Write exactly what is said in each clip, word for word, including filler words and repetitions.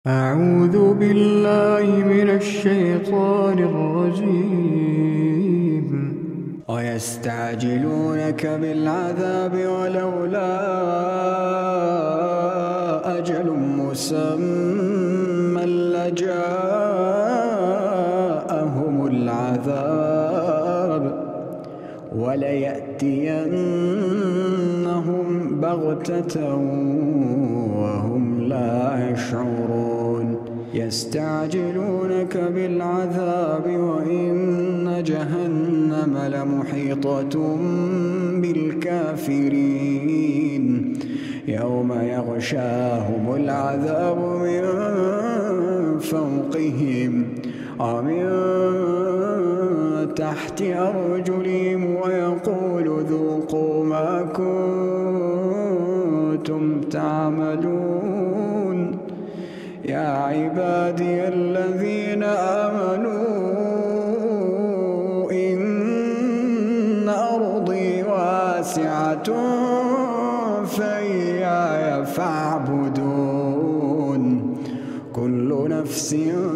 أعوذ بالله من الشيطان الرجيم. ويستعجلونك بالعذاب ولولا أجل مسمى لجاءهم العذاب وليأتينهم بغتة وهم لا يشعرون. يستعجلونك بالعذاب وإن جهنم لمحيطة بالكافرين. يوم يغشاهم العذاب من فوقهم ومن تحت أرجلهم ويقول ذوقوا ما كنتم تعملون. يا عبادي الذين آمنوا إن أرضي واسعة فإياي فاعبدون. كل نفس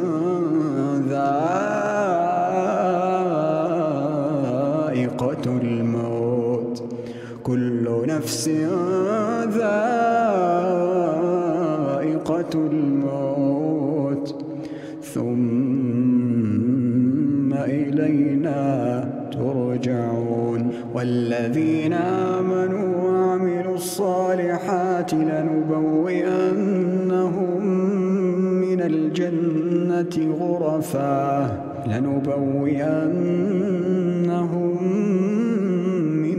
ذائقة الموت كل نفس ذائقة الموت ثم إلينا ترجعون. والذين آمنوا وعملوا الصالحات لنبوئنهم من الجنة غرفا لنبوئنهم من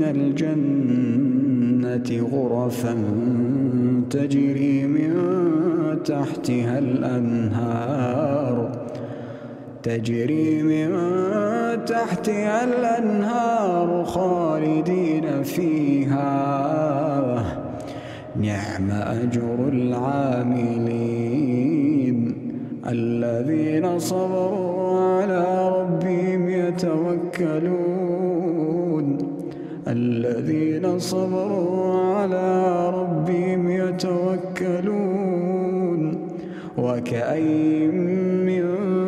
الجنة غرفا تجري من تحتها الأنهار تجري من تحتها الأنهار خالدين فيها. نعم أجر العاملين الذين صبروا على ربهم يتوكلون الذين صبروا على ربهم يتوكلون. وكأين من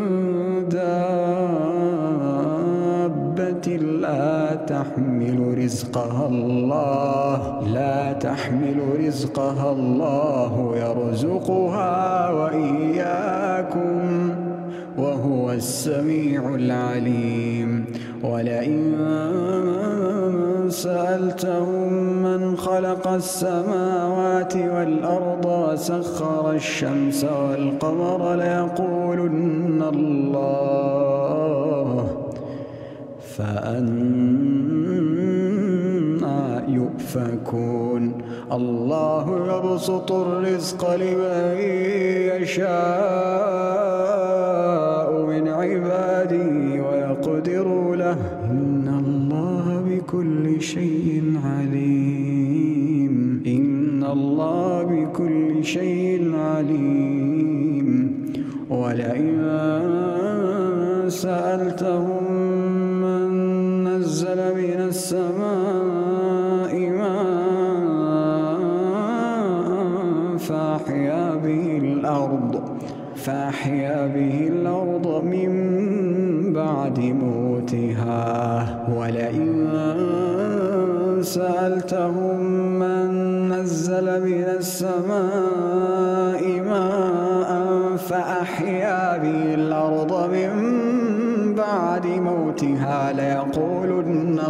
دابة لا تحمل رزقها الله لا تحمل رزقها الله يرزقها وإياكم وهو السميع العليم. ولئن سألتهم من خلق السماوات والأرض وسخر الشمس والقمر ليقولن الله فأنى يؤفكون. الله يبسط الرزق لمن يشاء من عباده ويقدر له إن الله بكل شيء عليم إن الله بكل شيء عليم. ولئن سألتهم من نزل من السماء ماء فأحيا به الأرض فأحيا به الأرض من بعد موتها. ولئن سألتهم من نزل من السماء ماء فأحيا به الأرض من بعد موتها ليقولن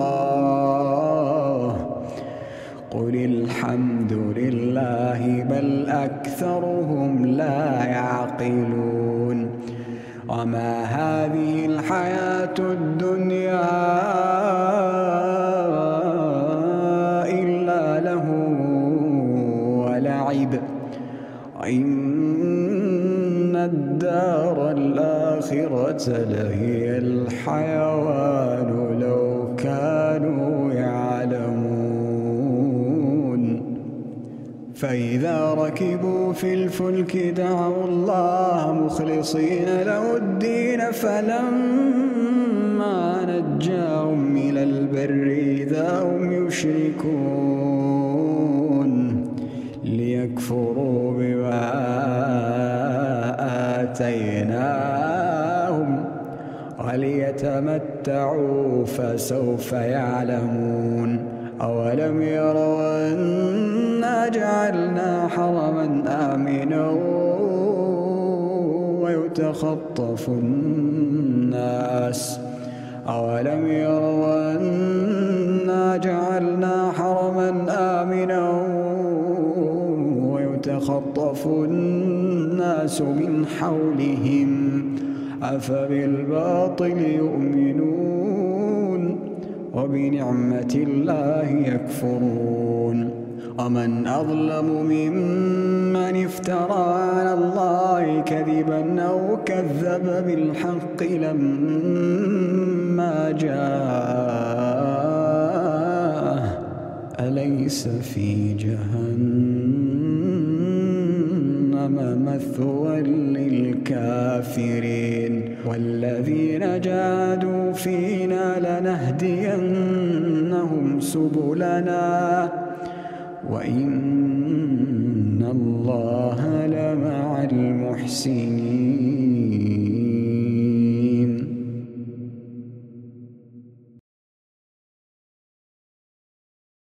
الله قل الحمد لله بل أكثرهم لا يعقلون. وما هذه الحياة الدنيا إلا له ولعب إن الدار الآخرة لهي الحيوان لو كانوا يعلمون. فإذا ركبوا في الفلك دعوا الله مخلصين له الدين فلما نجاهم إلى البر إذا هم يشركون ليكفروا بما آتيناهم وليتمتعوا فسوف يعلمون أولم يروا أنا جعلنا حرما آمنا ويتخطف الناس أولم يروا أنا جعلنا حرما آمنا ويتخطف الناس من حولهم أفبالباطل يؤمنون وبنعمة الله يكفرون ومن أظلم ممن افترى على الله كذبا أو كذب بالحق لما جاءه أليس في جهنم مثوى للكافرين والذين جاهدوا فينا لنهدينهم سبلنا وإن الله لمع المحسنين.